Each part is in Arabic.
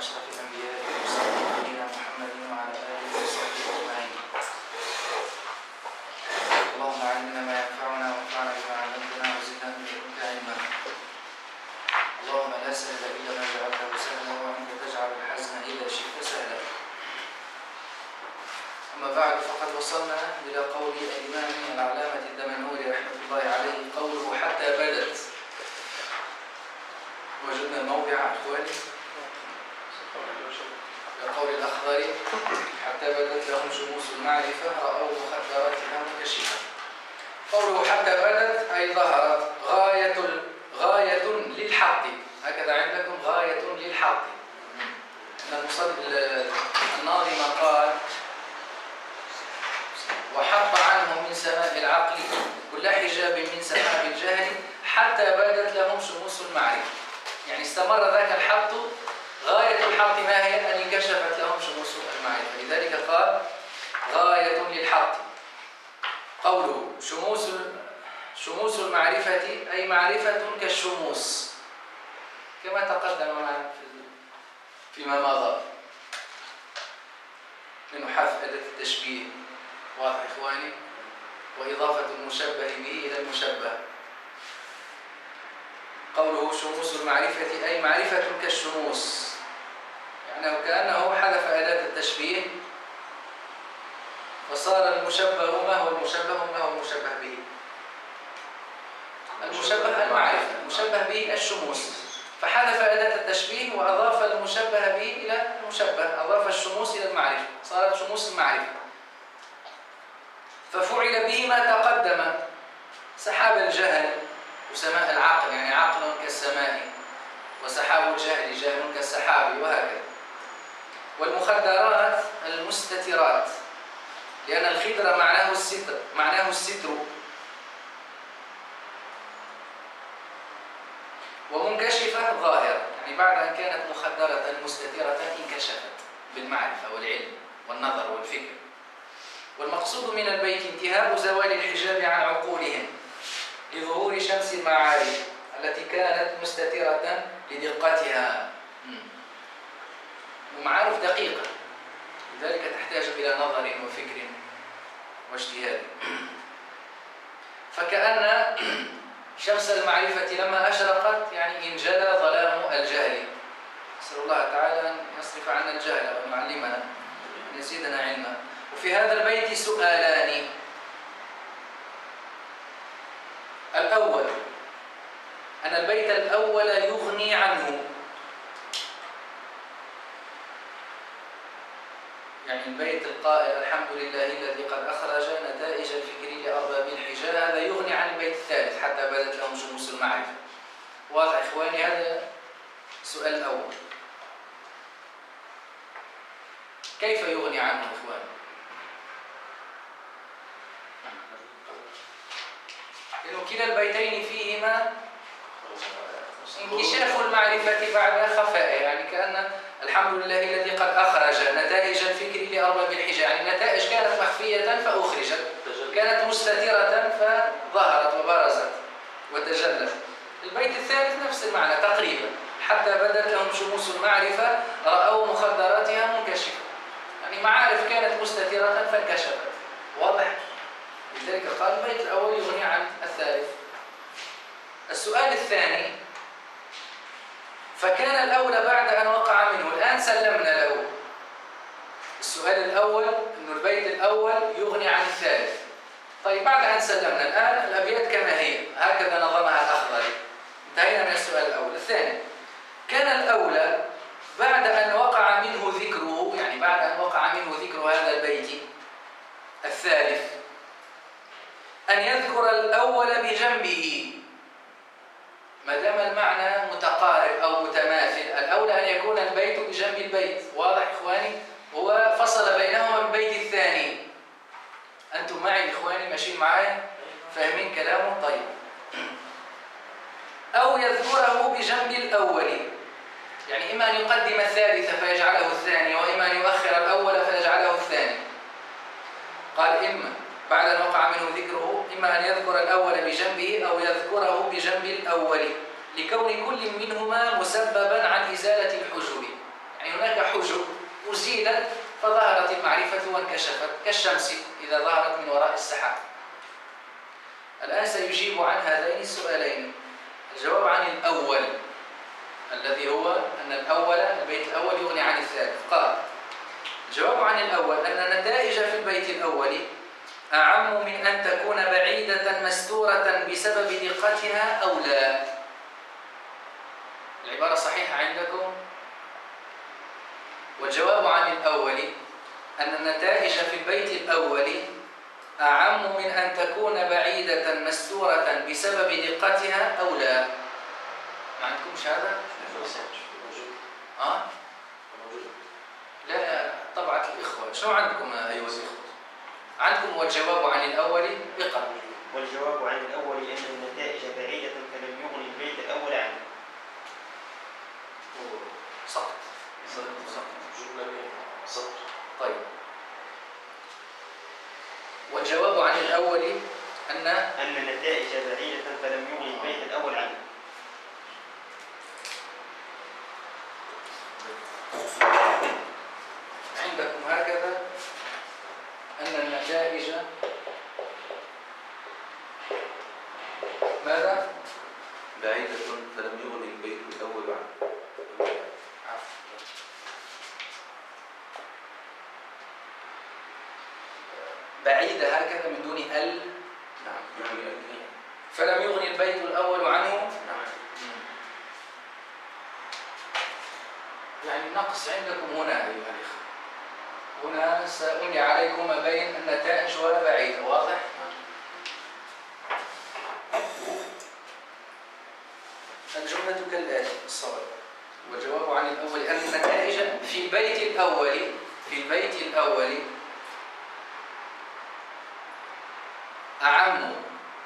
أشرف الأنبياء والمرسلين نبينا محمد وعلى آله وصحبه أجمعين. اللهم علمنا ما ينفعنا وانفعنا بما علمتنا وزدنا من لدنك علما. اللهم لا سهل إلا ما جعلته سهلا وأنت تجعل الحزن إذا شئت سهلا. أما بعد، فقد وصلنا إلى قول الإمام العلامة الدمنهوري رحمة الله عليه، قوله حتى بدت. وجدنا الموضع أخواني قول الأخضر حتى بدت لهم شموس المعرفة رأوا مخدراتها مكشفة. قوله حتى بدت أي ظهرت، غاية للحق، هكذا عندكم غاية للحق. أن الناظم قال وحط عنهم من سماء العقل كل حجاب من سحاب الجهل حتى بدت لهم شموس المعرفة. يعني استمر ذاك الحط، غاية الحق ما هي؟ أن انكشفت لهم شموس المعرفة، لذلك قال غاية للحق. قوله شموس المعرفة أي معرفة كالشموس، كما تقدم معنا فيما مضى من حذف أداة التشبيه، واضح إخواني، وإضافة المشبه به إلى المشبه. قوله شموس المعرفة أي معرفة كالشموس، يعني كأنه حذف أداة التشبيه فصار المشبه ما هو المشبه ما هو المشبه به؟ المشبه المعرفة، المشبه به الشموس، فحذف أداة التشبيه وأضاف المشبه به إلى المشبه، أضاف الشموس إلى المعرفة، صارت شموس المعرفة. ففعل به ما تقدم، سحاب الجهل وسماء العقل، يعني عقل كالسماء، وسحاب الجهل جهل كالسحاب، وهكذا. والمخدرات المستترات، لأن الخدر معناه الستر. ومنكشفة ظاهرة، يعني بعد أن كانت مخدرة مستترة انكشفت بالمعرفة والعلم والنظر والفكر. والمقصود من البيت انتهاء زوال الحجاب عن عقولهم لظهور شمس المعارف التي كانت مستترة لدقتها. ومعارف دقيقة، لذلك تحتاج إلى نظر وفكر واجتهاد. فكأن شمس المعرفة لما أشرقت يعني انجلى ظلام الجهل. نسأل الله تعالى أن يصرف عنا الجهل وأن يعلمنا أن يزيدنا علما. وفي هذا البيت سؤالان. الأول أن البيت الأول يغني عنه، يعني البيت القائل الحمد لله الذي قد أخرج نتائج الفكر لأرباب الحجاب، هذا يغني عن البيت الثالث حتى بدت لهم شموس المعرفة. واضح إخواني؟ هذا السؤال الأول. كيف يغني عنه إخواني؟ لأنه كلا البيتين فيهما انكشاف المعرفة بعد خفائه، يعني كأن الحمد لله الذي قد أخرج نتائج الفكر لأرباب الحجاب، يعني النتائج كانت مخفية فأخرجت، كانت مستترة فظهرت وبرزت وتجلت. البيت الثالث نفس المعنى تقريبا، حتى بدت لهم شموس المعرفة رأوا مخدراتها منكشفة، يعني معارف كانت مستترة فانكشفت. واضح؟ لذلك قال البيت الأول يغني عن الثالث. السؤال الثاني، فكان الأولى بعد أن وقع منه، الآن سلمنا له. السؤال الأول أن البيت الأول يغني عن الثالث. طيب بعد أن سلمنا الآن الأبيات كما هي، هكذا نظمها الأخضري، انتهينا من السؤال الأول. الثاني، كان الأولى بعد أن وقع منه ذكره، يعني بعد أن وقع منه ذكر هذا البيت الثالث، أن يذكر الأول بجنبه، ما دام المعنى متقارب أو متماثل. الأولى أن يكون البيت بجنب البيت. واضح إخواني؟ هو فصل بينهما بالبيت الثاني. أنتم معي إخواني؟ ماشيين معايا؟ فاهمين كلامه؟ طيب. أو يذكره بجنب الأول، يعني إما أن يقدم الثالث فيجعله الثاني، وإما أن يؤخر الأول فيجعله الثاني. قال إما بعد أن وقع منه ذكره، إما أن يذكر الأول بجنبه أو يذكره بجنب الأول، لكون كل منهما مسببا عن إزالة الحجب. يعني أزيلت فظهرت المعرفة وانكشفت كالشمس إذا ظهرت من وراء السحاب. الآن سيجيب عن هذين السؤالين. الجواب عن الأول الذي هو أن البيت الأول يغني عن الثالث. قال الجواب عن الأول أن النتائج في البيت الأول أعم من أن تكون بعيدة مستورة بسبب دقتها أو لا. العبارة صحيحة عندكم؟ والجواب عن الأول أن النتائج في البيت الأول أعم من أن تكون بعيدة مستورة بسبب دقتها أو لا. ما عندكمش هذا؟ لا طبعة الإخوة. شنو عندكم أيها الإخوة؟ عندكم والجواب عن الأول اقرأ. والجواب عن الأول أن النتائج بعيدة فلم يغني البيت الأول عنه. سقط. طيب والجواب عن الأول أن النتائج بعيدة فلم يغني البيت الأول عنه. عندكم هكذا أن النتائج ماذا؟ بعيدة فلم يغني البيت الأول عنه. بعيدة هكذا من دون ال. نعم يعني فلم يغني البيت الأول عنه. نعم. يعني النقص عندكم هنا أيها الإخوة. هنا سأملي عليكم ما بين النتائج والبعيدة. واضح؟ الجملة كالآتي الصواب. والجواب عن الأول أن النتائج في البيت الأول أعم.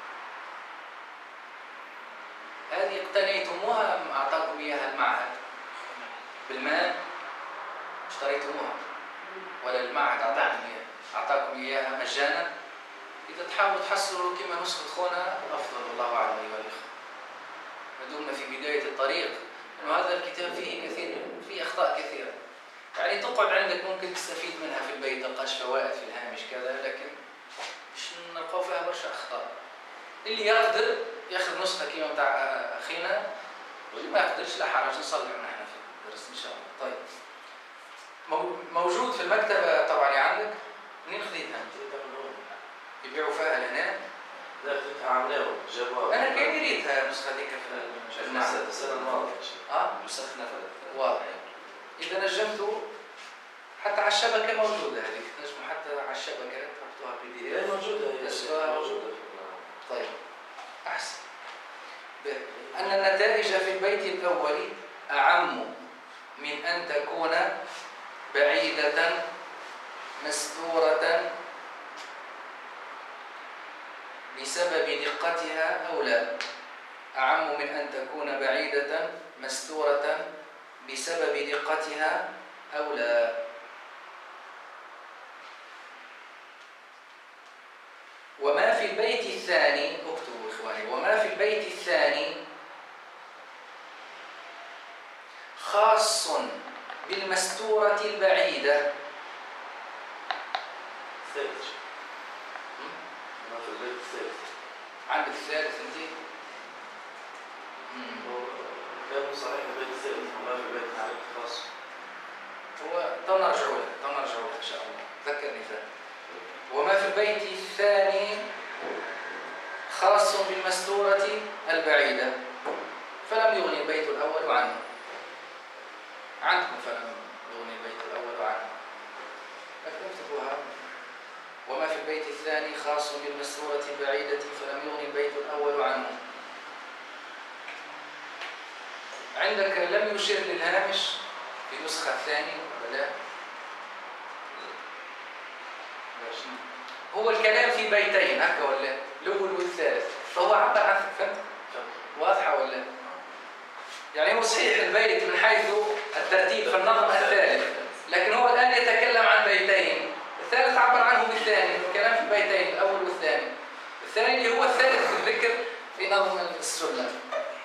هذه اقتنيتموها أم أعطاكم إياها المعهد؟ بالمال اشتريتموها ولا المعهد أعطاكم إياها مجانا؟ إذا تحاولوا تحصلوا كما نسخة خونا أفضل، الله أعلم أيها الإخوة. ما دمنا في بداية الطريق، إنه هذا الكتاب فيه أخطاء كثيرة. يعني تقعد عندك ممكن تستفيد منها في البيت، تلقاش فوائد في الهامش كذا، لكن مش نلقاو فيها برشا أخطاء. اللي يقدر ياخذ نسخة كيما بتاع أخينا، واللي ما يقدرش لا حرج نصلحوا نحن في الدرس إن شاء الله. طيب موجود في المكتبة طبعا عندك. منين خذيتها؟ يبيعوا فيها لهنا؟ لا خذيتها عملاوي جابوها. أنا كان ريتها النسخة ذيك في المعهد السنة الماضية. نسخنا واضح. إذا نجمتوا حتى على الشبكة موجودة هذيك، نجموا حتى على الشبكة تحطوها PDF. موجودة. طيب أحسن. أن النتائج في البيت الأول أعم من أن تكون بعيدة مستورة بسبب دقتها أو لا. أعم من أن تكون بعيدة مستورة بسبب دقتها أو لا. وما في البيت الثاني، اكتبوا إخواني، وما في البيت الثاني خاص بالمستورة البعيدة. الثالث. ما في البيت الثالث. عندك الثالث أنت؟ كان صحيح البيت الثالث وما في البيت الثالث خاص. هو تنرجع له إن شاء الله. ذكرني ثاني. وما في البيت الثاني خاص بالمستورة البعيدة فلم يغني البيت الأول عنه. عندكم فلم يغني البيت الأول عنه، لكن اكتبوها. وما في البيت الثاني خاص بالمستورة البعيدة فلم يغني البيت الأول عنه. عندك لم يشر للهامش في نسخة ثانية ولا لا؟ هو الكلام في بيتين هكا ولا الأول والثالث، فهو عبر عن فهمت؟ واضحة ولا؟ يعني هو صحيح البيت من حيث الترتيب في النظم الثالث، لكن هو الآن يتكلم عن بيتين. الثالث عبر عنه بالثاني، الكلام في بيتين الأول والثاني. الثاني اللي هو الثالث في الذكر في نظم السنة.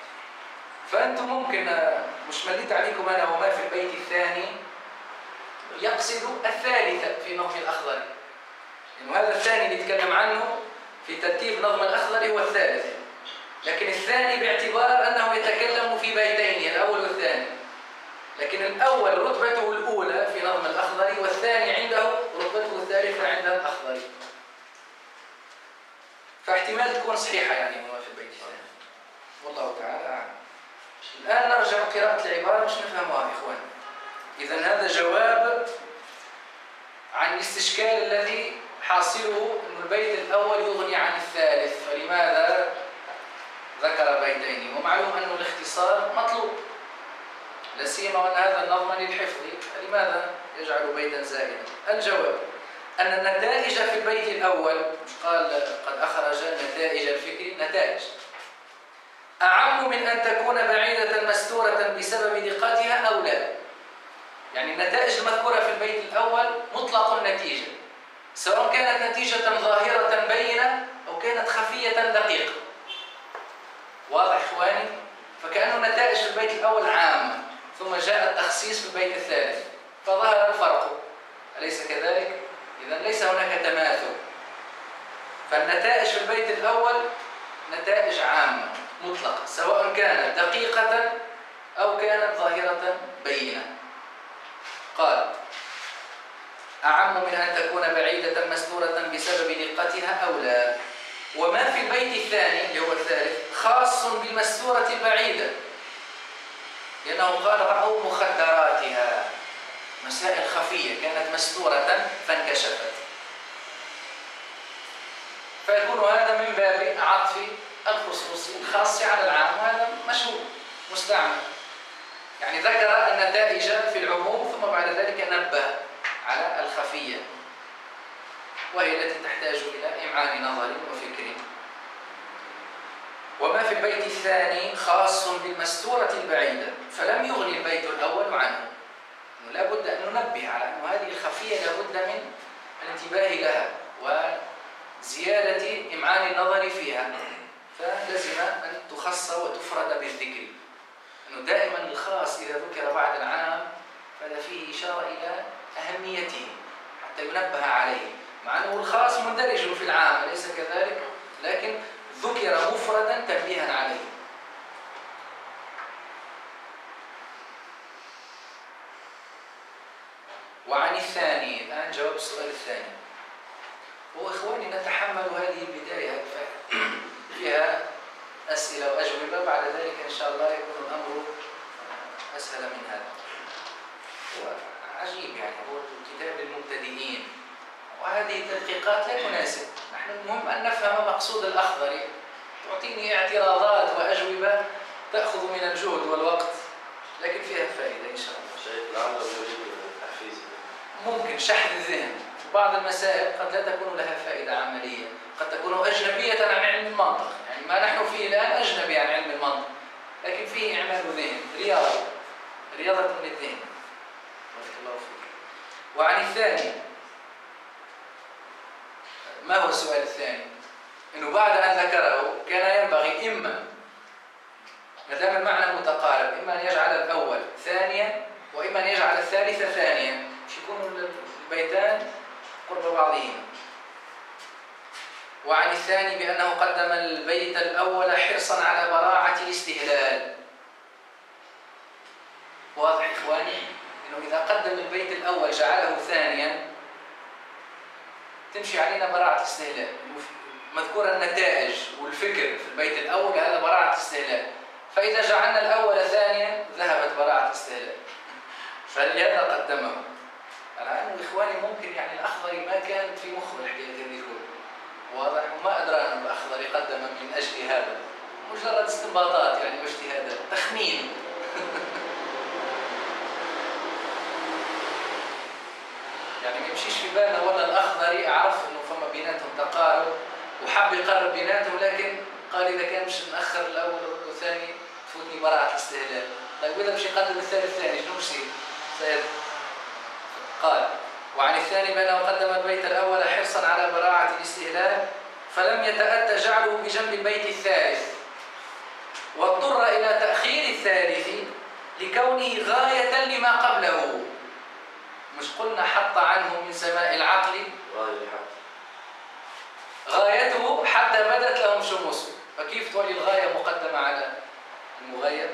فأنتم ممكن مش مليت عليكم أنا وما في البيت الثاني يقصد الثالثة في نظم الأخضري، لأنه هذا الثاني اللي يتكلم عنه في ترتيب نظم الأخضري هو الثالث، لكن الثاني باعتبار أنه يتكلم في بيتين الأول والثاني، لكن الأول رتبته الأولى في نظم الأخضري والثاني عنده رتبته الثالثة عند الأخضري، فاحتمال تكون صحيحة يعني هو في البيت الثاني، والله تعالى أعلم. الآن نرجع قراءة العبارة مش نفهمها يا إخوان. إذن هذا جواب عن الاستشكال الذي حاصله أن البيت الأول يغني عن الثالث، فلماذا ذكر بيتين؟ ومعلوم أن الاختصار مطلوب، لا سيما وأن هذا النظم للحفظ، فلماذا يجعل بيتا زائدا؟ الجواب أن النتائج في البيت الأول، مش قال قد أخرج نتائج الفكر، نتائج أعم من أن تكون بعيدة مستورة بسبب دقتها أو لا. يعني النتائج المذكورة في البيت الأول مطلق النتيجة، سواء كانت نتيجة ظاهرة بينة أو كانت خفية دقيقة. واضح إخواني؟ فكأنه النتائج في البيت الأول عامة، ثم جاء التخصيص في البيت الثالث فظهر الفرق، أليس كذلك؟ إذن ليس هناك تماثل، فالنتائج في البيت الأول نتائج عامة مطلقة، سواء كانت دقيقة أو كانت ظاهرة بينة. قال أعم من أن تكون بعيدة مستورة بسبب دقتها أو لا. وما في البيت الثاني اللي هو الثالث خاص بالمستورة البعيدة، لأنه قال رأوا مخدراتها، مسائل خفية كانت مستورة فانكشفت، فيكون هذا من باب عطف الخصوص الخاص على العام، وهذا مشهور مستعمل. يعني ذكر النتائج في العموم ثم بعد ذلك نبه على الخفية، وهي التي تحتاج إلى إمعان نظر وفكر. وما في البيت الثاني خاص بالمستورة البعيدة، فلم يغني البيت الأول عنه. لا بد أن ننبه على أن هذه الخفية لا بد من الانتباه لها وزيادة إمعان النظر فيها، فلزم أن تخص وتفرد بالذكر. أنه دائما الخاص إذا ذكر بعد العام فهذا فيه إشارة إلى أهميته حتى ينبه عليه، مع أنه الخاص مندرج في العام أليس كذلك؟ لكن ذكر مفردا تنبيها عليه. وعن الثاني، الآن جواب السؤال الثاني. وإخواني نتحمل هذه البداية فيها أسئلة وأجوبة، بعد ذلك إن شاء الله يكون الأمر أسهل من هذا. وعجيب يعني هو كتاب المبتدئين، وهذه التدقيقات لا تناسب. نحن المهم أن نفهم مقصود الأخضري. تعطيني اعتراضات وأجوبة تأخذ من الجهد والوقت، لكن فيها فائدة إن شاء الله. شيخ لعله يريد التحفيز، ممكن شحذ الذهن. بعض المسائل قد لا تكون لها فائدة عملية، قد تكون أجنبية عن علم المنطق، يعني ما نحن فيه الآن أجنبي عن علم المنطق، لكن فيه إعمال ذهن، رياضة للذهن. بارك الله فيك. وعن الثاني، ما هو السؤال الثاني؟ إنه بعد أن ذكره كان ينبغي إما ما دام المعنى متقارب إما أن يجعل الأول ثانيا وإما أن يجعل الثالث ثانيا، مش يكونوا البيتان قرب بعضهما. وعن الثاني بأنه قدم البيت الأول حرصا على براعة الاستهلال. واضح إخواني؟ إنه إذا قدم البيت الأول جعله ثانيا تمشي علينا براعة الاستهلال. مذكورة النتائج والفكر في البيت الأول، هذا براعة الاستهلال، فإذا جعلنا الأول ثانيا ذهبت براعة الاستهلال، فلهذا قدمه. على أنه إخواني ممكن يعني الأخضري ما كان في مخه الحكاية هذه كلها، واضح؟ وما أدرى أن الأخضري قدم من أجل هذا، مجرد استنباطات يعني واجتهادات، تخمين. يعني ما يمشيش في بالنا ولا الأخضري أعرف إنه فما بيناتهم تقارب وحب يقرب بيناتهم، لكن قال إذا كان مش نأخر الأول والثاني تفوتني براعة الاستهلال. طيب وإذا مش يقدم الثاني شنو بصير؟ قال وعن الثاني بأنه قدم البيت الأول حرصا على براعة الاستهلال، فلم يتأتى جعله بجنب البيت الثالث، واضطر إلى تأخير الثالث لكونه غاية لما قبله. مش قلنا حط عنه من سماء العقل غاية الحق. غايته حتى بدت لهم شموسه، فكيف تولي الغاية مقدمة على المغاية؟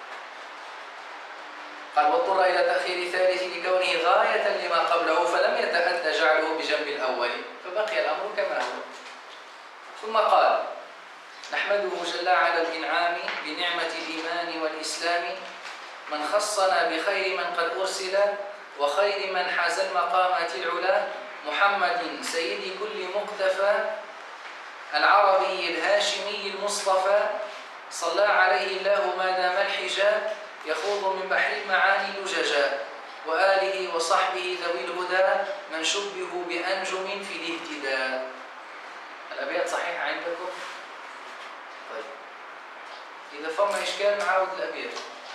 قال واضطر إلى تأخير ثالث لكونه غاية لما قبله فلم يتأتى جعله بجنب الأول فبقي الأمر كما هو. ثم قال نحمده جل على الإنعام بنعمة الإيمان والإسلام من خصنا بخير من قد أرسل وخير من حاز المقامات العلا محمد سيد كل مقتفى العربي الهاشمي المصطفى صلى عليه الله ما دام الحجاب يخوض من بحر المعاني لججا وآله وصحبه ذوي الهدى من شبه بأنجم في الاهتداء. الأبيات صحيحة عندكم؟ طيب إذا فما إشكال نعاود الأبيات.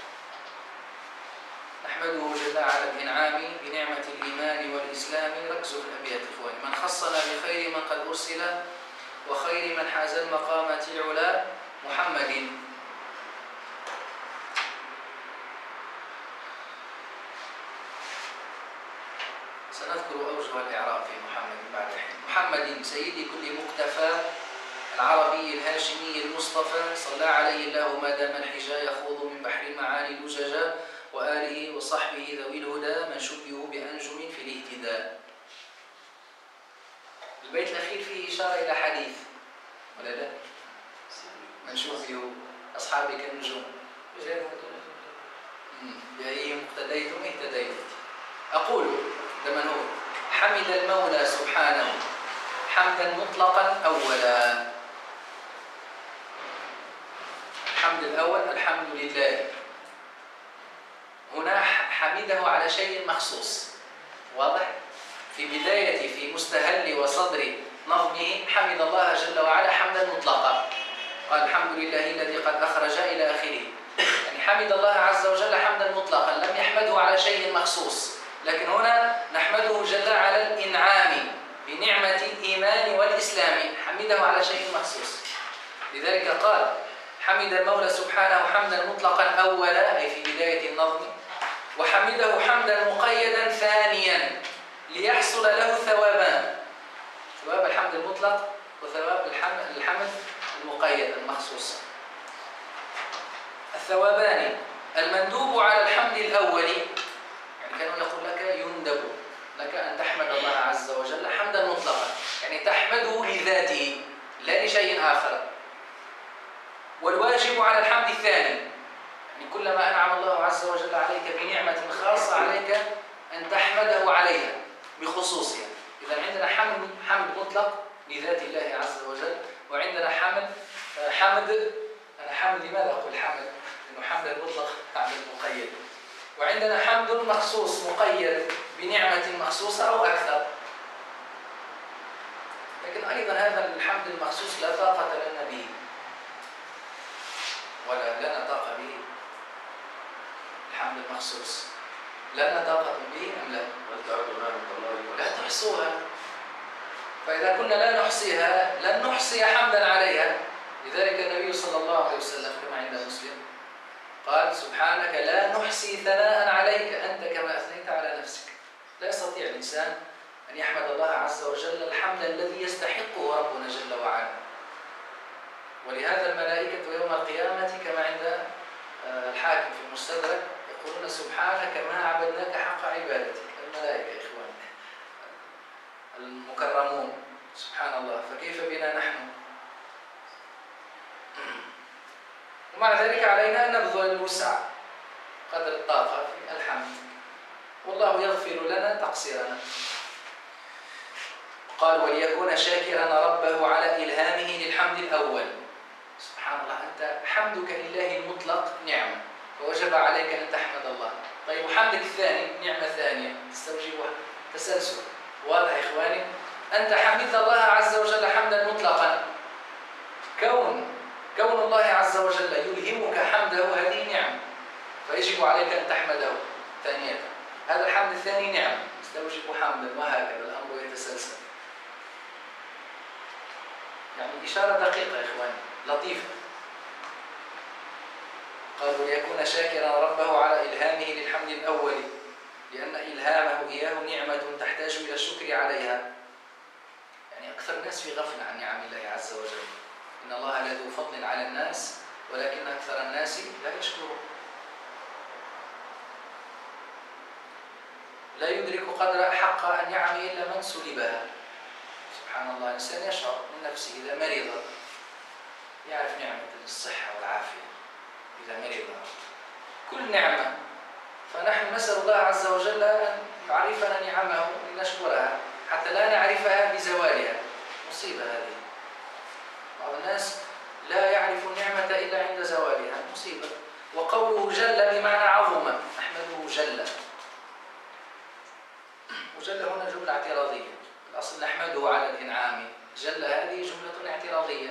نحمده جل على الإنعام بنعمة الإيمان والإسلام. ركزوا في الأبيات إخواني. من خصنا بخير من قد أرسل وخير من حاز المقامات العلا محمد. سنذكر أوجه الإعراب في محمد بعد حين. محمد سيد كل مقتفى العربي الهاشمي المصطفى صلى عليه الله ما دام الحجا يخوض من بحر المعاني لججا وآله وصحبه ذوي الهدى من شبه بأنجم في الاهتداء. البيت الأخير فيه إشارة إلى حديث ولا لا؟ من شبه أصحابك النجوم بأيهم اقتديتم اهتديتم. أقول ده من هو؟ حمد المولى سبحانه حمدا مطلقا أولا. الحمد الأول الحمد لله. هنا حمده على شيء مخصوص واضح؟ في بداية في مستهل وصدر نظمه حمد الله جل وعلا حمدا مطلقا. قال الحمد لله الذي قد أخرج إلى آخره. يعني حمد الله عز وجل حمدا مطلقا لم يحمده على شيء مخصوص. لكن هنا نحمده جل على الإنعام بنعمة الإيمان والإسلام حمده على شيء مخصوص. لذلك قال حمد المولى سبحانه حمدا مطلقا أولا أي في بداية النظم وحمده حمدا مقيدا ثانيا ليحصل له ثوابان ثواب الحمد المطلق وثواب الحمد المقيد المخصوص. الثوابان المندوب على الحمد الأول يعني كانوا يقول لك يندب لك أن تحمد الله عز وجل حمدا مطلقا يعني تحمده لذاته لا لشيء آخر. والواجب على الحمد الثاني يعني كلما أنعم الله عز وجل عليك بنعمة خاصة عليك أن تحمده عليها بخصوصها. إذا عندنا حمد مطلق لذات الله عز وجل وعندنا حمد أنا حمد لماذا أقول حمد؟ لأنه حمد المطلق حمد المقيد. وعندنا حمد مخصوص مقيد بنعمة مخصوصة أو أكثر. لكن أيضا هذا الحمد المخصوص لا طاقة لنا به ولا لنا طاقة به. الحمد المخصوص لنا طاقة به أم لا؟ لا تحصوها. فإذا كنا لا نحصيها لن نحصي حمدا عليها. لذلك النبي صلى الله عليه وسلم كما عند مسلم قال سبحانك لا نحصي ثناء عليك أنت كما أثنيت على نفسك. لا يستطيع الإنسان أن يحمد الله عز وجل الحمد الذي يستحقه ربنا جل وعلا. ولهذا الملائكة يوم القيامة كما عند الحاكم في المستدرك يقولون سبحانك ما عبدناك حق عبادتك. الملائكة إخوان المكرمون سبحان الله فكيف بنا نحن؟ ومع ذلك علينا أن نبذل الوسع قدر الطاقة في الحمد والله يغفر لنا تقصيرنا. قال وليكون شاكرا ربه على إلهامه للحمد الأول. سبحان الله أنت حمدك لله المطلق نعمة فوجب عليك أن تحمد الله. طيب وحمدك الثاني نعمة ثانية تستوجبها تسلسل. واضح إخواني؟ أنت حمدت الله عز وجل حمدا مطلقا كون الله عز وجل يلهمك حمده هذه نعمة فيجب عليك أن تحمده ثانية. هذا الحمد الثاني نعمة يستوجب حمدا وهكذا الأمر يتسلسل. يعني إشارة دقيقة يا إخواني لطيفة. قال وليكون شاكرا ربه على إلهامه للحمد الأول لأن إلهامه إياه نعمة تحتاج إلى الشكر عليها. يعني أكثر الناس في غفلة عن نعم الله عز وجل. إن الله لذو فضل على الناس ولكن أكثر الناس لا يشكرون. لا يدرك قدر حق النعم إلا من سلبها. سبحان الله، الإنسان يشعر من نفسه إذا مرض، يعرف نعمة الصحة والعافية إذا مرض، كل نعمة. فنحن نسأل الله عز وجل أن يعرفنا نعمه لنشكرها حتى لا نعرفها بزوالها. مصيبة هذه. بعض الناس لا يعرف النعمة إلا عند زوالها، مصيبة. وقوله جل بمعنى عظم، نحمده جل. وجل هنا جملة اعتراضية، الأصل نحمده على الإنعام، جل هذه جملة اعتراضية.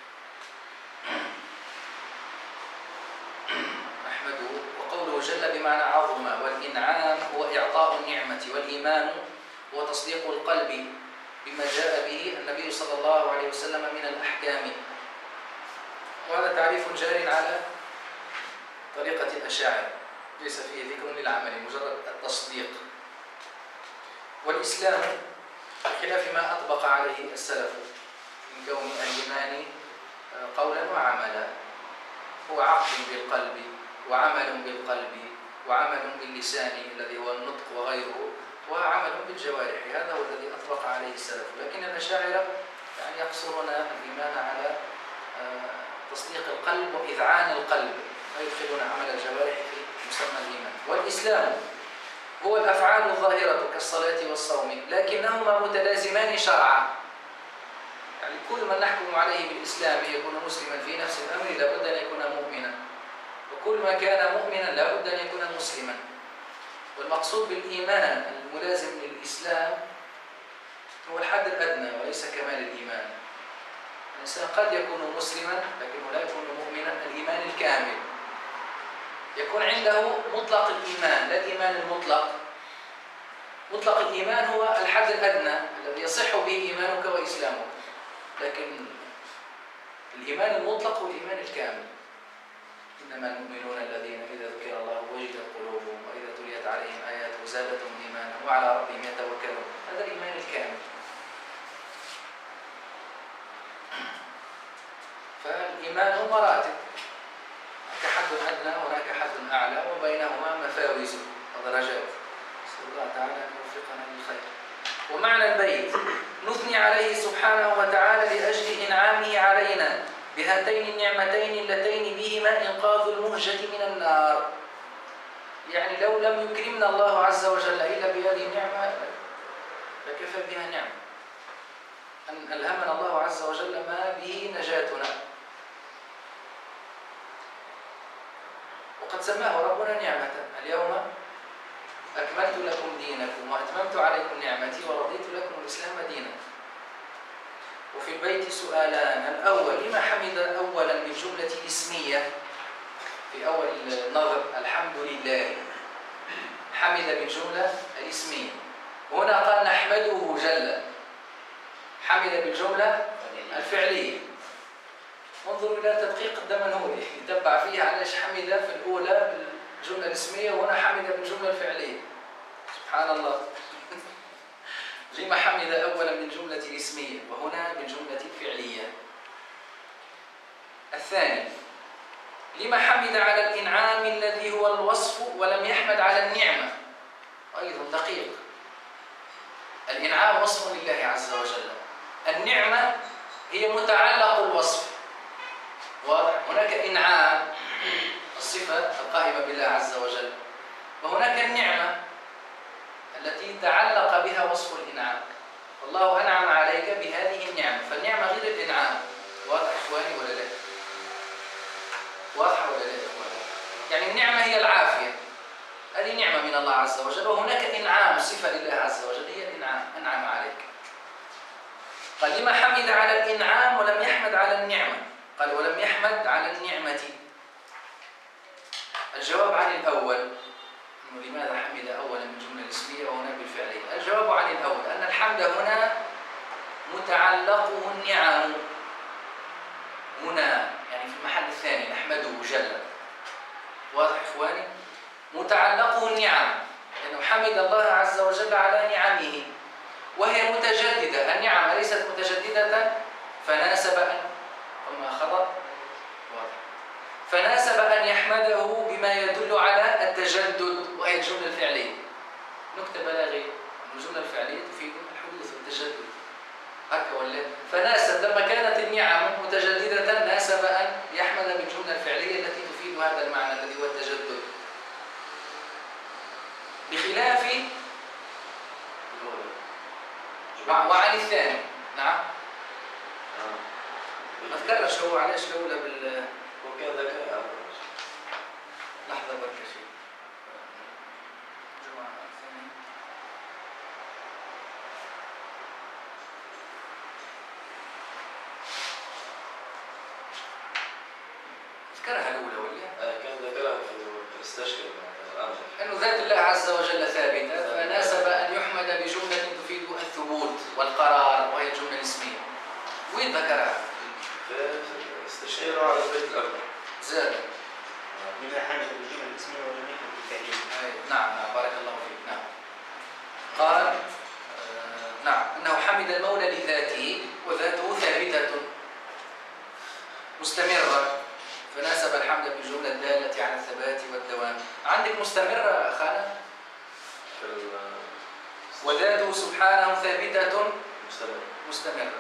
نحمده. وقوله جل بمعنى عظم، والإنعام هو إعطاء النعمة، والإيمان هو تصديق القلب بما جاء به النبي صلى الله عليه وسلم من الأحكام. وهذا تعريف جار على طريقة الأشاعرة، ليس فيه ذكر للعمل، مجرد التصديق. والإسلام بخلاف ما أطبق عليه السلف من كون الإيمان قولا وعملا، هو عقل بالقلب وعمل بالقلب وعمل باللسان الذي هو النطق وغيره، وعمل بالجوارح. هذا هو الذي أطبق عليه السلف. لكن الأشاعرة يعني يقصرون الإيمان على تصديق القلب وإذعان القلب، ويدخلون عمل الجوارح في مسمى الإيمان. والإسلام هو الأفعال الظاهرة كالصلاة والصوم، لكنهما متلازمان شرعا. يعني كل من نحكم عليه بالإسلام يكون مسلما في نفس الأمر لابد أن يكون مؤمنا، وكل ما كان مؤمنا لابد أن يكون مسلما. والمقصود بالإيمان الملازم للإسلام هو الحد الأدنى وليس كمال الإيمان. الإنسان قد يكون مسلما لكنه لا يكون مؤمنا الإيمان الكامل. يكون عنده مطلق الإيمان لا الإيمان المطلق. مطلق الإيمان هو الحد الأدنى الذي يصح به إيمانك وإسلامك، لكن الإيمان المطلق هو الإيمان الكامل. إنما المؤمنون الذين إذا ذكر الله وجلت قلوبهم وإذا تليت عليهم آياته زادتهم إيمانا وعلى ربهم يتوكلون. هذا الإيمان الكامل. فالإيمان مراتب، هناك حد أدنى وهناك حد أعلى وبينهما مفاوز ودرجات. نسأل الله تعالى أن يوفقنا للخير. ومعنى البيت نثني عليه سبحانه وتعالى لأجل إنعامه علينا بهاتين النعمتين اللتين بهما إنقاذ المهجة من النار. يعني لو لم يكرمنا الله عز وجل إلا بهذه النعمة لكفى بها نعمة أن ألهمنا الله عز وجل ما به نجاتنا. وقد سماه ربنا نعمة: اليوم أكملت لكم دينكم وأتممت عليكم نعمتي ورضيت لكم الإسلام دينا. وفي البيت سؤالان: الأول لما حمد أولا بالجملة الاسمية في أول النظر الحمد لله، حمد بالجملة الاسمية، وهنا قال نحمده جل، حمد بالجملة الفعلية. انظروا إلى تدقيق الدمنهوري يتبع فيه علاش حمد في الأولى بالجملة الاسمية وهنا حمد بالجملة الفعلية. سبحان الله. لما حمد أولا بالجملة الاسمية وهنا بالجملة الفعلية؟ الثاني لما حمد على الإنعام الذي هو الوصف ولم يحمد على النعمة؟ أيضا دقيق. الإنعام وصف لله عز وجل، النعمة هي متعلق الوصف. واضح؟ هناك إنعام الصفة القائمة بالله عز وجل، وهناك النعمة التي تعلق بها وصف الإنعام. الله أنعم عليك بهذه النعمة، فالنعمة غير الإنعام. واضح إخواني ولا لا؟ واضح ولا لا إخواني؟ يعني النعمة هي العافية، هذه نعمة من الله عز وجل، وهناك إنعام صفة لله عز وجل هي الإنعام، أنعم عليك. قال لما حمد على الإنعام ولم يحمد على النعمة؟ قال ولم يحمد على النعمة. الجواب عن الأول إنه لماذا حمد أولا بالجملة الاسمية وهنا بالفعلية؟ الجواب عن الأول أن الحمد هنا متعلقه النعم، هنا يعني في المحل الثاني نحمده جل. واضح إخواني؟ متعلقه النعم، لأنه حمد الله عز وجل على نعمه وهي متجددة. النعم أليست متجددة؟ فناسب أن وما خطأ واضح. فناسب أن يحمده بما يدل على التجدد وهي الجملة الفعلية. نكتة بلاغية، الجملة الفعلية تفيد الحدوث والتجدد هكا ولا؟ فناسب لما كانت النعم متجددة ناسب أن يحمد بالجملة الفعلية التي تفيد هذا المعنى الذي هو التجدد، بخلاف وعن الثاني. نعم ما تكررش هو علاش الأولى بال وكان ذكاء لحظة بركة شيء جمعة الثاني ذكرها الأولى ولا؟ كان ذكرها في الاستشكال الأمر أنه ذات الله عز وجل ثابتة فناسب أن يحمد بجملة تفيد الثبوت والقرار وهي الجملة الاسمية. وين ذكرها؟ في الاستشكال على البيت الأول زاد بما حمد بالجمل الاسمية ولم يكن بالفعلية. نعم بارك الله فيك. نعم قال نعم أنه حمد المولى لذاته وذاته ثابتة مستمرة فناسب الحمد بالجملة الدالة على الثبات والدوام. عندك مستمرة خانة وذاته سبحانه ثابتة مستمرة.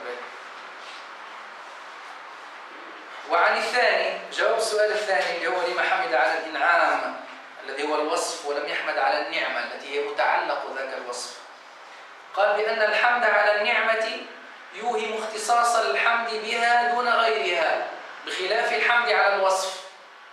وعن الثاني جواب السؤال الثاني اللي هو لما حمد على الإنعام الذي هو الوصف ولم يحمد على النعمة التي هي متعلق ذاك الوصف. قال بأن الحمد على النعمة يوهم اختصاص الحمد بها دون غيرها بخلاف الحمد على الوصف.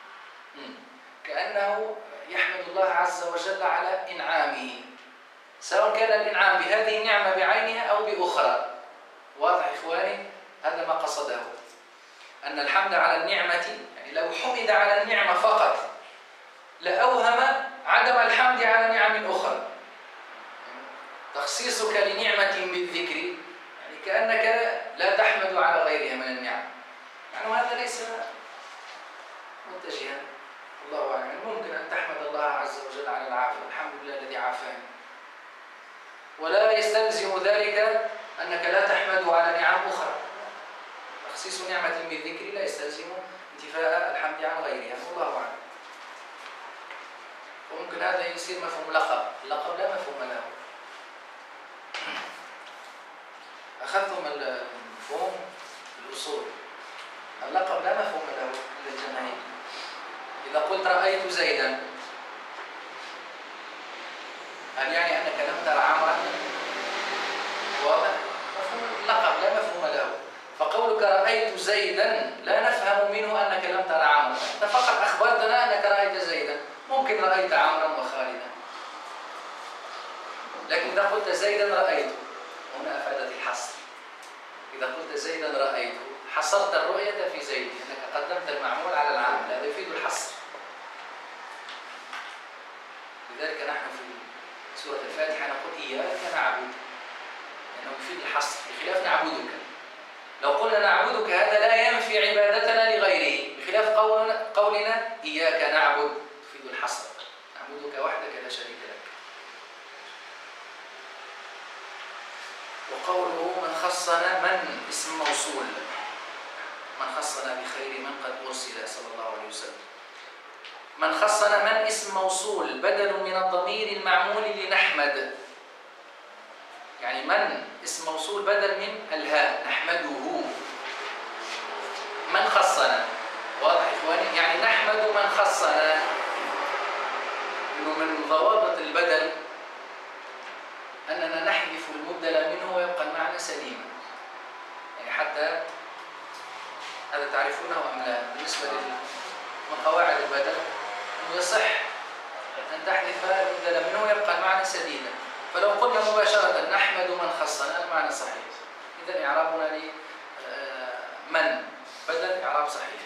كأنه يحمد الله عز وجل على إنعامه سواء كان الإنعام بهذه النعمة بعينها أو بأخرى. واضح إخواني؟ هذا ما قصده، أن الحمد على النعمة يعني لو حمد على النعمة فقط لأوهم عدم الحمد على نعم أخرى. تخصيصك لنعمة بالذكر يعني كأنك لا تحمد على غيرها من النعم، يعني هذا ليس متجها. الله أعلم. ممكن أن تحمد الله عز وجل على العافية، الحمد لله الذي عافاني، ولا يستلزم ذلك أنك لا تحمد على نعم أخرى. تخصيص نعمة بالذكر لا يستلزم انتفاء الحمد عن غيرها، والله أعلم. وممكن هذا يصير مفهوم لقب، اللقب لا مفهوم له. أخذتم المفهوم الأصول، اللقب لا مفهوم له للجماهير. إذا قلت رأيت زيدا هل يعني أنك لم ترى عمرا؟ واضح؟ مفهوم اللقب لا مفهوم له. فقولك رأيت زيدا لا نفهم منه أنك لم ترى عمرا، أنت فقط أخبرتنا أنك رأيت زيدا. ممكن رأيت عمرا وخالدا، لكن إذا قلت زيدا رأيته هنا أفادت الحصر. إذا قلت زيدا رأيته حصرت الرؤية في زيد، أنك قدمت المعمول على العامل، هذا يفيد الحصر. لذلك نحن في سورة الفاتحة نقول إياك نعبد، لأنه يفيد الحصر بخلاف نعبدك. لو قلنا نعبدك هذا لا ينفي عبادتنا لغيره، بخلاف قولنا إياك نعبد تفيد الحصر، نعبدك وحدك لا شريك لك. وقوله من خصنا من اسم موصول، من خصنا بخير من قد أرسل صلى الله عليه وسلم. من خصنا من اسم موصول بدل من الضمير المعمول لنحمد، يعني من اسم موصول بدل من الهاء نحمده. من خصنا واضح إخواني؟ يعني نحمد من خصنا. إنه من ضوابط البدل أننا نحذف المبدل منه ويبقى المعنى سليما، يعني حتى هذا تعرفونه أم لا؟ بالنسبة من قواعد البدل أنه يصح أن تحذف المبدل منه ويبقى المعنى سديدا. فلو قلنا مباشرة نحمد من خصنا المعنى صحيح، إذا إعرابنا من بدل إعراب صحيح.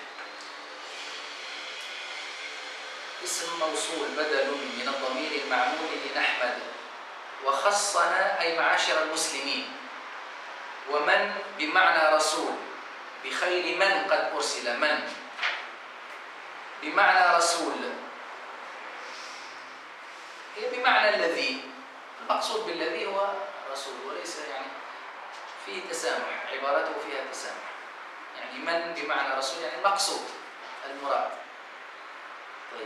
اسم موصول بدل من الضمير المعمول لنحمد، وخصنا أي معاشر المسلمين، ومن بمعنى رسول، بخير من قد أرسل، من بمعنى رسول. هي بمعنى الذي، المقصود بالذي هو رسول، وليس يعني فيه تسامح، عبارته فيها تسامح. يعني من بمعنى رسول يعني المقصود المراد. طيب.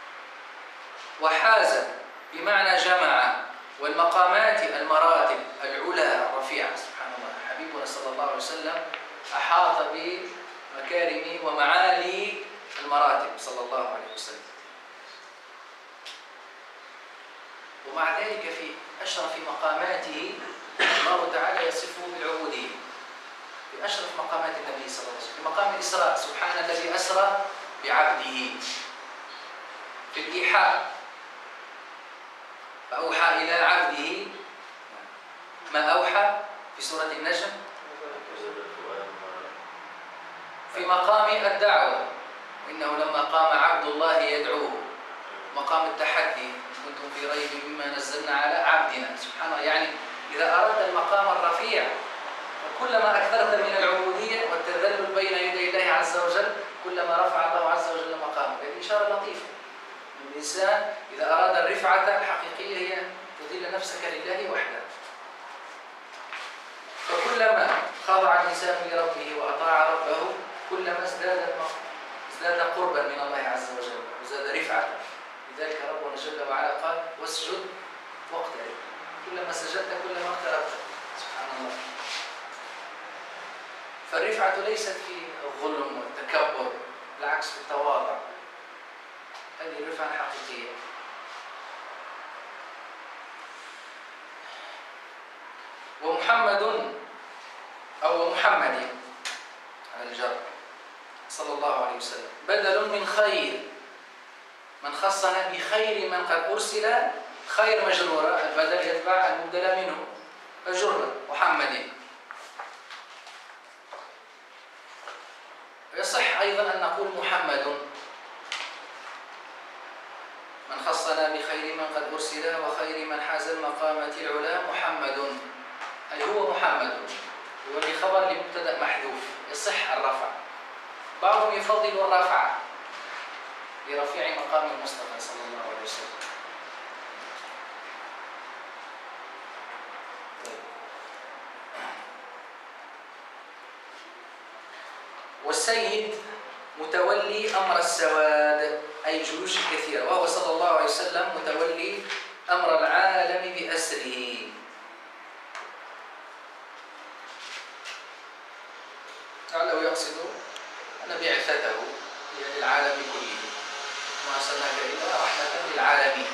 وحاز بمعنى جمع، والمقامات المراتب العلا الرفيعة. سبحان الله، حبيبنا صلى الله عليه وسلم أحاط بمكارم ومعالي المراتب صلى الله عليه وسلم. ومع ذلك في أشرف مقاماته الله تعالى يصفه بالعبودية، في أشرف مقامات النبي صلى الله عليه وسلم، في مقام الإسراء: سبحان الذي أسرى بعبده. في الإيحاء: فأوحى إلى عبده ما أوحى في سورة النجم. في مقام الدعوة: وإنه لما قام عبد الله يدعوه. مقام التحدي: كنتم في ريب مما نزلنا على عبدنا. سبحان الله، يعني إذا أردت المقام الرفيع وكلما أكثرت من العبودية والتذلل بين يدي الله عز وجل كلما رفع الله عز وجل مقامك. هذه إشارة لطيفة. الإنسان إذا أراد الرفعة الحقيقية هي تذل نفسك لله وحده. فكلما خضع الإنسان لربه وأطاع ربه كلما ازداد قربا من الله عز وجل وزاد رفعة. لذلك ربنا جل وعلا قال: واسجد واقترب. كلما سجدت كلما اقتربت. سبحان الله. فالرفعة ليست في الظلم والتكبر، بالعكس في التواضع. هذه الرفعة الحقيقية. ومحمد أو محمد على الجر صلى الله عليه وسلم بدل من خير، من خصنا بخير من قد أرسل. خير مجرورة، البدل يتبع المبدل منه، فجر محمد. يصح أيضا أن نقول محمد، من خصنا بخير من قد أرسل وخير من حاز المقامة العلا محمد، أي هو محمد، هو خبر لمبتدأ محذوف، يصح الرفع. بعضهم يفضل الرفع لرفيع مقام المصطفى صلى الله عليه وسلم. والسيد متولي أمر السواد، أي جيوش كثيرة، وهو صلى الله عليه وسلم متولي أمر العالم بأسره. لعله يقصد أن بعثته هي للعالم كله، وما أرسلناك إلا رحمة للعالمين.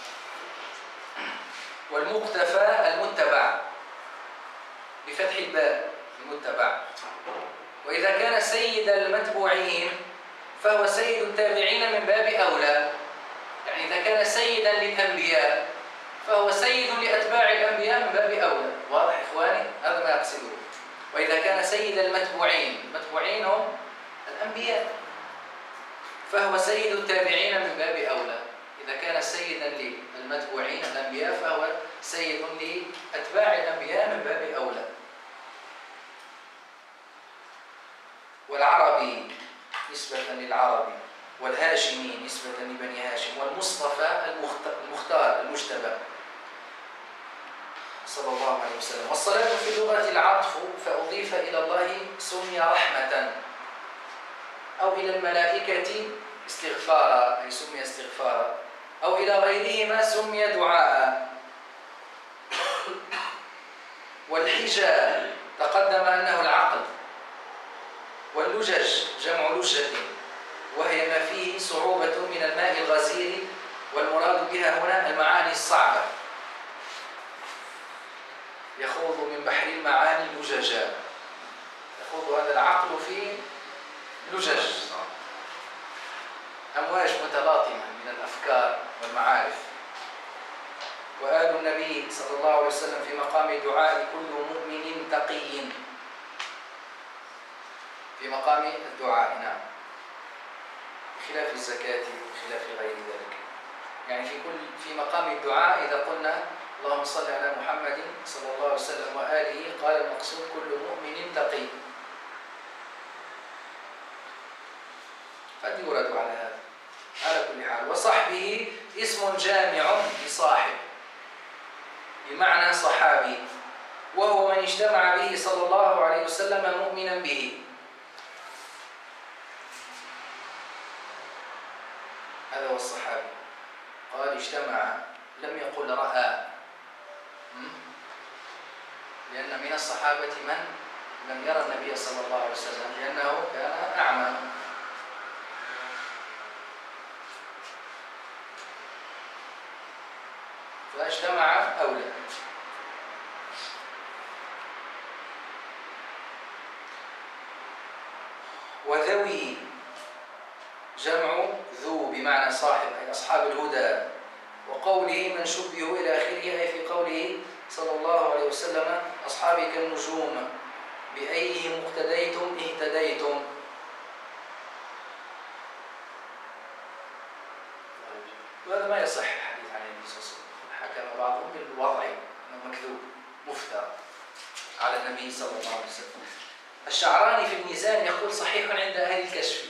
والمقتفى المتبع بفتح الباء، المتبع. وإذا كان سيد المتبوعين فهو سيد التابعين من باب أولى. يعني إذا كان سيدا للأنبياء فهو سيد لأتباع الأنبياء من باب أولى. واضح إخواني؟ هذا ما يقصده. وإذا كان سيد المتبوعين، المتبوعين هم الأنبياء، فهو سيد التابعين من باب أولى. إذا كان سيدا للمتبوعين الأنبياء فهو سيد لأتباع الأنبياء من باب أولى. والعربي نسبة للعربي، والهاشمي نسبة لبني هاشم، والمصطفى المختار المجتبى صلى الله عليه وسلم. والصلاة في اللغة العطف، فأضيف إلى الله سمي رحمة، أو إلى الملائكة استغفارا، أي سمي استغفارا، أو إلى غيرهما سمي دعاء. والحجى تقدم أنه العقل. واللجج جمع لجة، وهي ما فيه صعوبة من الماء الغزير، والمراد بها هنا المعاني الصعبة. يخوض من بحر المعاني لججا، يخوض هذا العقل في لجج، أمواج متلاطمة من الأفكار والمعارف. وآل النبي صلى الله عليه وسلم في مقام دعاء كل مؤمن تقي، في مقام الدعاء، نعم، بخلاف الزكاة وخلاف غير ذلك. يعني في مقام الدعاء إذا قلنا اللهم صل على محمد صلى الله عليه وسلم وآله، قال المقصود كل مؤمن تقي. قد يرد على هذا على كل حال. وصحبه اسم جامع لصاحب بمعنى صحابي، وهو من اجتمع به صلى الله عليه وسلم مؤمنا به. هذا هو الصحابي. قال اجتمع، لم يقل رأى، لأن من الصحابة من لم يرى النبي صلى الله عليه وسلم لأنه كان أعمى. فاجتمع أولى. وذوي جمع ذو بمعنى صاحب، أي أصحاب الهدى. وقوله من شبهه إلى آخره، أي في قوله صلى الله عليه وسلم أصحابي كالنجوم بأيهم اقتديتم اهتديتم. وهذا ما يصح الحديث عن النبي صلى الله عليه وسلم. حكم بعضهم بالوضع أنه مكذوب مفترى على النبي صلى الله عليه وسلم. الشعراني في الميزان يقول صحيح عند أهل الكشف.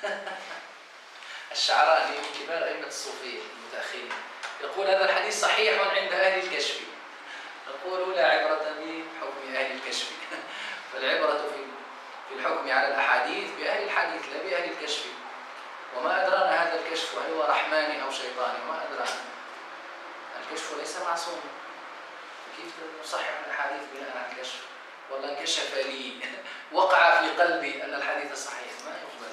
الشعراني من كبار أئمة الصوفية المتأخرين يقول هذا الحديث صحيح عند أهل الكشف. نقول لا عبرة بحكم أهل الكشف. فالعبرة في الحكم على الأحاديث بأهل الحديث لا بأهل الكشف. وما أدرانا هذا الكشف هل هو رحماني أو شيطاني؟ ما أدرانا. الكشف ليس معصوم. كيف نصحح الحديث بناء على الكشف؟ والله انكشف لي وقع في قلبي أن الحديث صحيح، ما يقبل.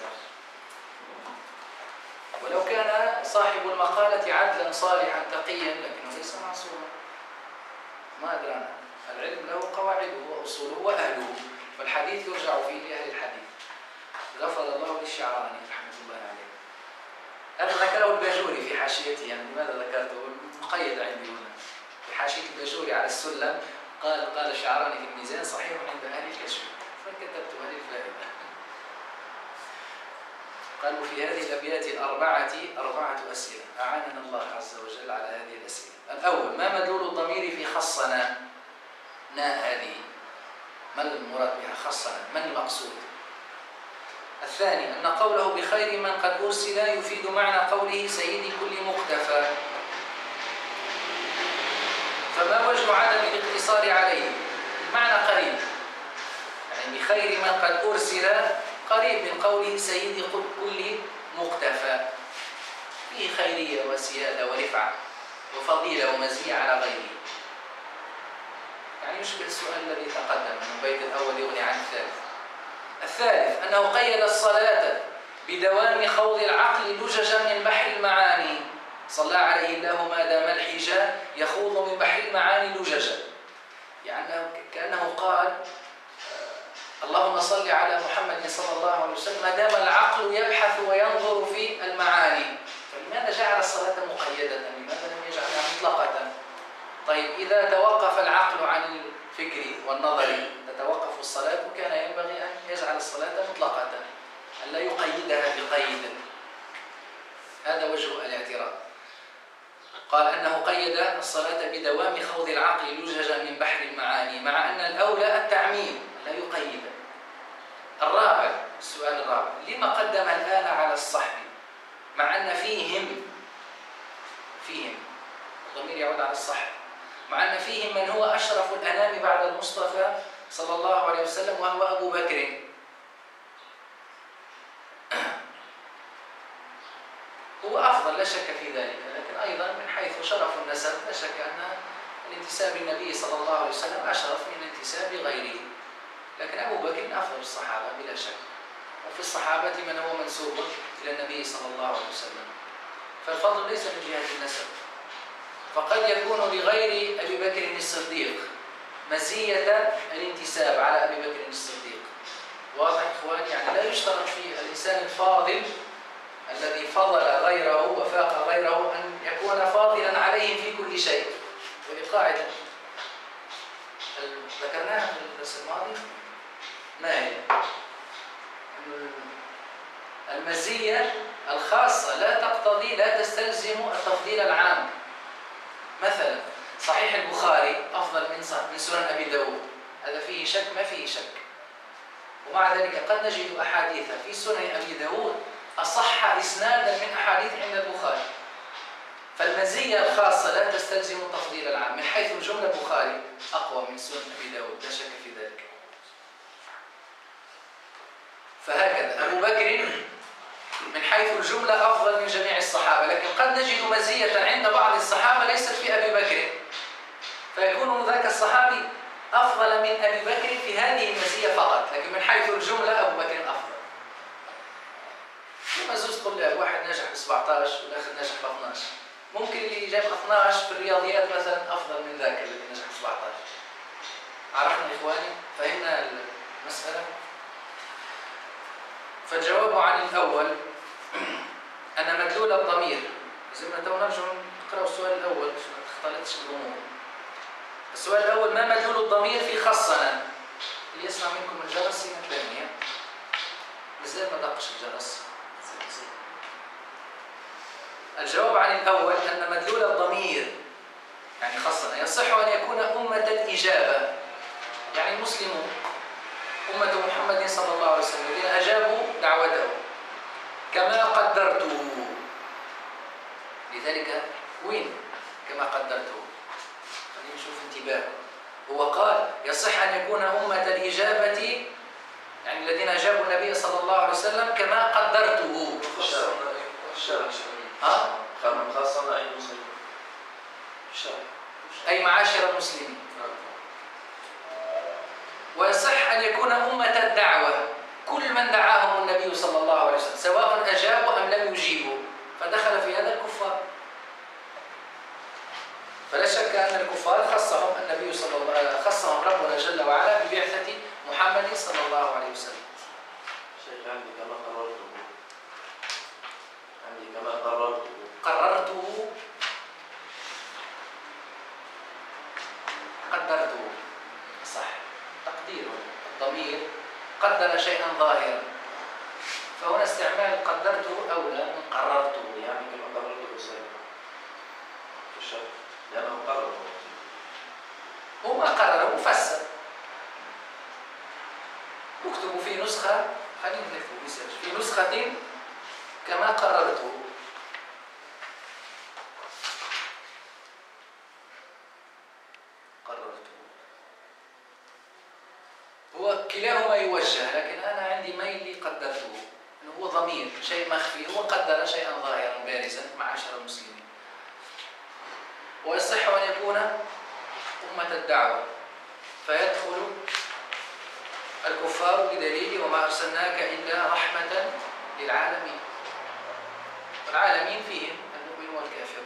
ولو كان صاحب المقالة عدلا صالحا تقيا لكنه ليس معصوما. ما أدرانا. العلم له قواعده وأصوله وأهله، فالحديث يرجع فيه لأهل الحديث. غفر الله للشعراني رحمة الله عليه. هذا ذكره الباجوري في حاشيته. يعني لماذا ذكرته؟ مقيد عندي هنا في حاشية الباجوري على السلم. قال الشعراني في الميزان صحيح عند أهل الكشف، فكتبت هذه الفائدة. قالوا في هذه الأبيات الأربعة 4 أسئلة، أعاننا الله عز وجل على هذه الأسئلة. الأول، ما مدلول الضمير في خصنا؟ هذه ما المراد بها خصنا؟ من المقصود؟ الثاني، أن قوله بخير من قد أرسل يفيد معنى قوله سيدي كل مقتفى، فما وجه عدم الاقتصار عليه؟ معنى قريب، يعني بخير من قد أرسل قريب من قوله سيدي كل مقتفى، فيه خيرية وسيادة ورفعة وفضيلة ومزية على غيره. يعني يشبه السؤال الذي تقدم أن البيت الأول يغني عن الثالث. الثالث، أنه قيد الصلاة بدوام خوض العقل لججا من بحر المعاني. صلى عليه الله ما دام الحجاب يخوض من بحر المعاني لججا، يعني كأنه قال اللهم صل على محمد صلى الله عليه وسلم ما دام العقل يبحث وينظر في المعاني. فلماذا جعل الصلاة مقيدة؟ لماذا لم يجعلها مطلقة؟ طيب إذا توقف العقل عن الفكر والنظر تتوقف الصلاة، كان ينبغي أن يجعل الصلاة مطلقة، أن لا يقيدها بقيد. هذا وجه الاعتراض. قال أنه قيد الصلاة بدوام خوض العقل لججا من بحر المعاني، مع أن الأولى التعميم لا يقيد. الرابع، السؤال الرابع، لما قدم الآن على الصحب مع أن فيهم الضمير يعود على الصحب، مع أن فيهم من هو أشرف الأنام بعد المصطفى صلى الله عليه وسلم وهو أبو بكر. هو أفضل لا شك في ذلك، لكن أيضا من حيث شرف النسب لا شك أن الانتساب للنبي صلى الله عليه وسلم أشرف من انتساب غيره، لكن أبو بكر أفضل الصحابة بلا شك، وفي الصحابة من هو منسوب إلى النبي صلى الله عليه وسلم، فالفضل ليس من جهة النسب. فقد يكون لغير أبي بكر الصديق مزية الانتساب على أبي بكر الصديق. واضح إخواني؟ يعني لا يشترط في الإنسان الفاضل الذي فضل غيره وفاق غيره أن يكون فاضلا عليهم في كل شيء. ولقاعدة ذكرناها في الدرس الماضي، ما هي؟ المزية الخاصة لا تستلزم التفضيل العام. مثلا صحيح البخاري أفضل من سنن أبي داود، هذا فيه شك؟ ما فيه شك. ومع ذلك قد نجد أحاديث في سنن أبي داود أصح إسنادا من أحاديث عند البخاري، فالمزية الخاصة لا تستلزم التفضيل العام. من حيث الجملة البخاري أقوى من سنن أبي داود، لا شك في ذلك. فهكذا أبو بكر من حيث الجملة أفضل من جميع الصحابة، لكن قد نجد مزية عند بعض الصحابة ليست في أبي بكر، فيكون ذاك الصحابي أفضل من أبي بكر في هذه المزية فقط، لكن من حيث الجملة أبو بكر أفضل. لما زوج طلاب، واحد نجح ب 17 والآخر نجح ب 12، ممكن اللي جاب 12 في الرياضيات مثلا أفضل من ذاك الذي نجح ب 17. عرفنا إخواني؟ فهمنا المسألة؟ فالجواب عن الأول أن مدلول الضمير، زي ما نرجع نقرأ السؤال الأول عشان ما تختلطش الأمور. السؤال الأول: ما مدلول الضمير في خصنا؟ اللي يسمع منكم الجرس ينتبه. مازال ما دقش الجرس. الجواب عن الأول أن مدلول الضمير يعني خصنا يصح أن يكون أمة الإجابة، يعني المسلمون أمة محمد صلى الله عليه وسلم الذين أجابوا دعوته كما قدرته. لذلك وين كما قدرته؟ خلينا نشوف انتباه. هو قال يصح أن يكون أمة الإجابة يعني الذين أجابوا النبي صلى الله عليه وسلم كما قدرته. خاصة أي مسلم أي معاشر المسلمين. ويصح أن يكون أمة الدعوة كل من دعاهم النبي صلى الله عليه وسلم سواء أجابوا أم لم يجيبوا، فدخل في هذا الكفار. فلا شك أن الكفار خصهم النبي خصهم ربنا جل وعلا ببعثة محمد صلى الله عليه وسلم. شيخ عندي كما قررته قدرته، صح. تقدير الضمير قدر شيئا ظاهرا، فهنا استعمال قدرته أولى من قررته. يعني كما قررته سيد في الشرع لأنه قرر، هو ما قرر مفسر. اكتبوا في نسخة، خلينا نكتب مسج في نسخة كما قررته. هو كلاهما يوجه، لكن أنا عندي ميل قدرته أنه هو ضمير شيء مخفي، هو قدر شيئا ظاهرا بارزا معاشر المسلمين. ويصح أن يكون أمة الدعوة فيدخل الكفار بدليل وما أرسلناك إلا رحمة للعالمين، والعالمين فيهم المؤمن والكافر.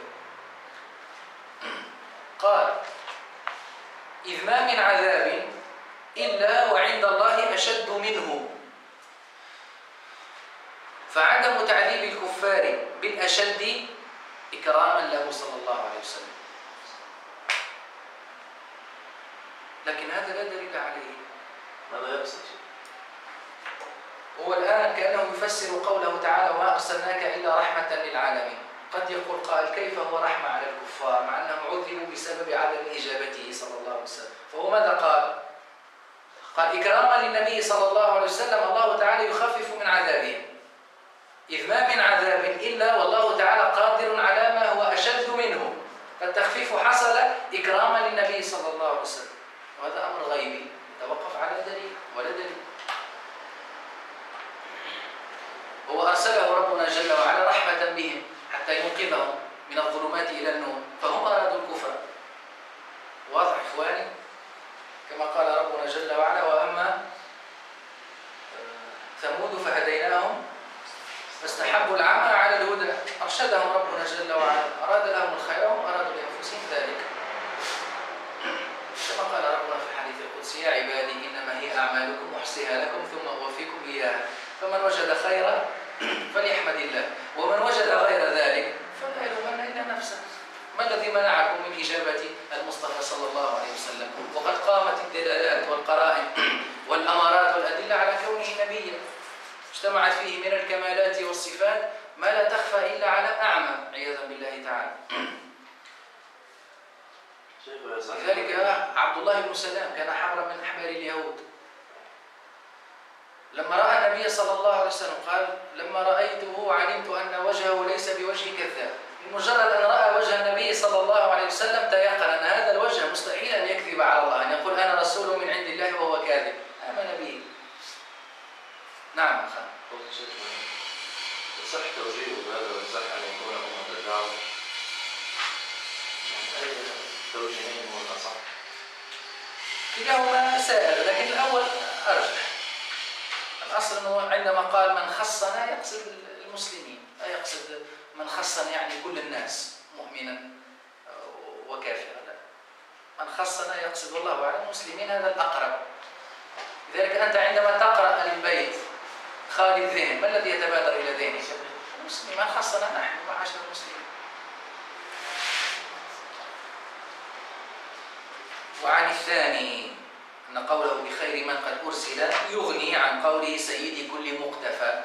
قال: إذ ما من عذاب إلا وعند الله أشد منه، فعدم تعذيب الكفار بالأشد إكراما له صلى الله عليه وسلم. لكن هذا لا دليل عليه. ماذا يقصد؟ هو الآن كأنه يفسر قوله تعالى: وما أرسلناك إلا رحمة للعالمين. قد يقول قائل: كيف هو رحمة على الكفار مع أنهم عذبوا بسبب عدم إجابته صلى الله عليه وسلم؟ فهو ماذا قال؟ قال إكراما للنبي صلى الله عليه وسلم الله تعالى يخفف من عذابهم. إذ ما من عذاب إلا والله تعالى قادر على ما هو أشد منه، فالتخفيف حصل إكراما للنبي صلى الله عليه وسلم، وهذا أمر غيبي يتوقف على دليل ولا دليل. هو أرسله ربنا جل وعلا رحمة بهم حتى ينقذهم من الظلمات إلى النور، فهم أرادوا الكفر. واضح إخواني؟ كما قال ربنا جل وعلا: وأما ثمود فهديناهم فاستحبوا العمى على الهدى أرشدهم ربنا جل وعلا، أراد لهم الخير وهم أرادوا لأنفسهم ذلك. كما قال ربنا في الحديث القدسي: يا عبادي إنما هي أعمالكم أحصيها لكم ثم أوفيكم إياها، فمن وجد خيرا فليحمد الله، ومن وجد غير ذلك فلا يلومن إلا نفسه. ما الذي منعكم من إجابة المصطفى صلى الله عليه وسلم؟ وقد قامت الدلالات والقرائن والأمارات والأدلة على كونه نبيا، اجتمعت فيه من الكمالات والصفات ما لا تخفى إلا على أعمى عياذا بالله تعالى. لذلك عبد الله بن سلام كان حبرا من أحبار اليهود، لما رأى النبي صلى الله عليه وسلم قال: لما رأيته علمت أن وجهه ليس بوجه كذاب. بمجرد أن رأى وجه النبي صلى الله عليه وسلم تيقن أن هذا الوجه مستحيل أن يكذب على الله، أن يقول أنا رسول من عند الله وهو كاذب، آمن به. نعم أخي. صح توجيه هذا وصح أن يكون هم تجاوز. أي توجيهين هو الأصح؟ كلاهما سائر، لكن الأول أرجح. الأصل أنه عندما قال من خصنا يقصد المسلمين، لا يقصد من خصنا يعني كل الناس مؤمنا وكافرا، لا. من خصنا يقصد والله أعلم المسلمين، هذا الأقرب. لذلك أنت عندما تقرأ البيت خالي الذهن، ما الذي يتبادر إلى ذهنك؟ المسلمين، من خصنا نحن معاشر المسلمين. وعن الثاني أن قوله بخير من قد أرسل يغني عن قوله سيد كل مقتفى.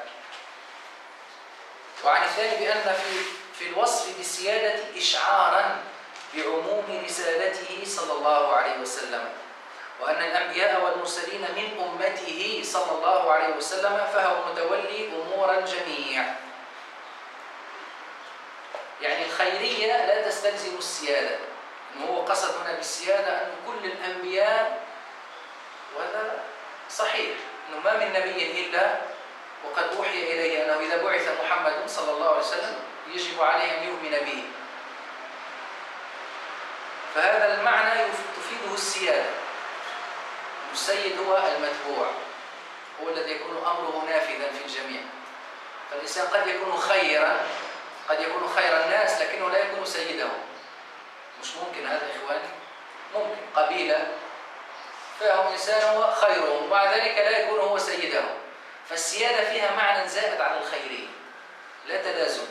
وعن الثاني بأن في الوصف بالسيادة إشعارا بعموم رسالته صلى الله عليه وسلم، وأن الأنبياء والمرسلين من أمته صلى الله عليه وسلم فهو متولي أمور الجميع. يعني الخيرية لا تستلزم السيادة، هو قصد هنا بالسيادة أن كل الأنبياء، وهذا صحيح أنه ما من نبي إلا وقد أوحي إليه أنه إذا بعث محمد صلى الله عليه وسلم يجب عليه أن يؤمن به، فهذا المعنى تفيده السيادة. السيد هو المتبوع، هو الذي يكون أمره نافذا في الجميع. فالإنسان قد يكون خيرا، قد يكون خير الناس لكنه لا يكون سيدهم. مش ممكن هذا إخواني؟ ممكن قبيلة فهم إنسان هو خيرهم ومع ذلك لا يكون هو سيدهم، فالسيادة فيها معنى زائد على الخيرية، لا تلازم.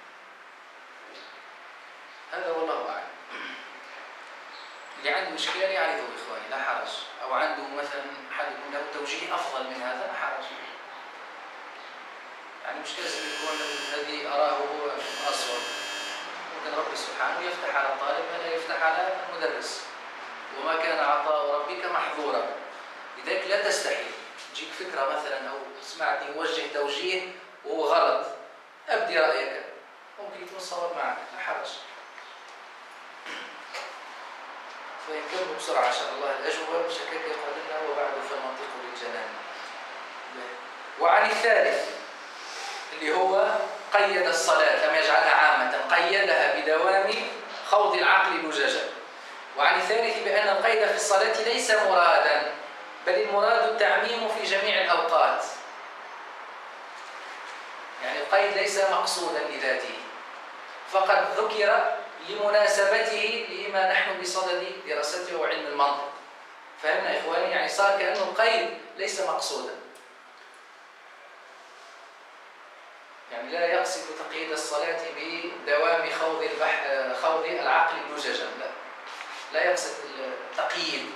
هذا والله أعلم. اللي عنده إشكال يعرضه إخواني لا حرج، أو عنده مثلا حد يكون له توجيه أفضل من هذا لا حرج. يعني مش لازم يكون الذي أراه هو أصوب. ممكن رب سبحانه يفتح على الطالب ولا يفتح على المدرس، وما كان عطاء ربك محظورا. لذلك لا تستحي تجيك فكرة مثلا أو سمعتني وجه توجيه وهو غلط، أبدي رأيك، ممكن يكون صواب معك لا حرج. فينكمل بسرعة إن شاء الله الأجوبة بشكل قلنا وبعد فالمنطق للجنان. وعن الثالث اللي هو قيد الصلاة، لم يجعلها عامة، قيدها بدوام خوض العقل لججا. وعن الثالث بأن القيد في الصلاة ليس مرادا، بل المراد التعميم في جميع الأوقات. يعني القيد ليس مقصودا لذاته، فقد ذكر لمناسبته لما نحن بصدد دراسته وعلم المنطق. فهمنا إخواني؟ يعني صار كأنه القيد ليس مقصودا، يعني لا يقصد تقييد الصلاة بدوام خوض العقل لججا، لا يقصد التقييد.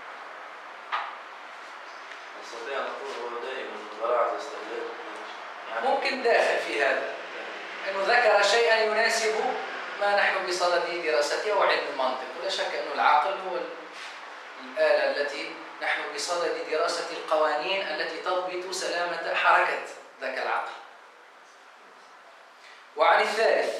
نستطيع أن نقول هو دائما براعة استغلال، يعني ممكن داخل في هذا أنه ذكر شيئا يناسب ما نحن بصدد دراسته وعلم المنطق. ولا شك أن العقل هو الآلة التي نحن بصدد دراسة القوانين التي تضبط سلامة حركة ذاك العقل. وعن الثالث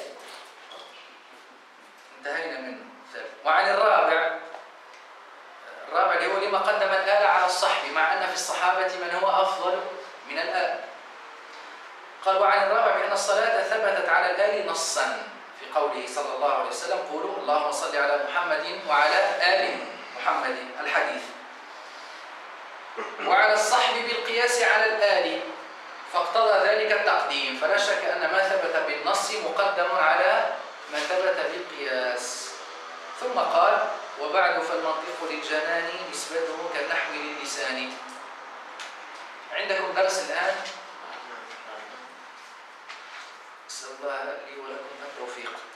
انتهينا منه. وعن الرابع اللي هو لما قدم الآلة على الصحب، مع أن في الصحابة من هو أفضل من الآلة. قال وعن الرابع بأن الصلاة ثبتت على الآل نصا في قوله صلى الله عليه وسلم قولوا اللهم صل على محمد وعلى آل محمد الحديث. وعلى الصحب بالقياس على الآل، فاقتضى ذلك التقديم، فلا شك أن ما ثبت بالنص مقدم على ما ثبت بالقياس. ثم قال وبعد فالمنطق للجنان نسبته كالنحو للسان. عندكم درس الآن؟ أسأل الله لي ولكم التوفيق.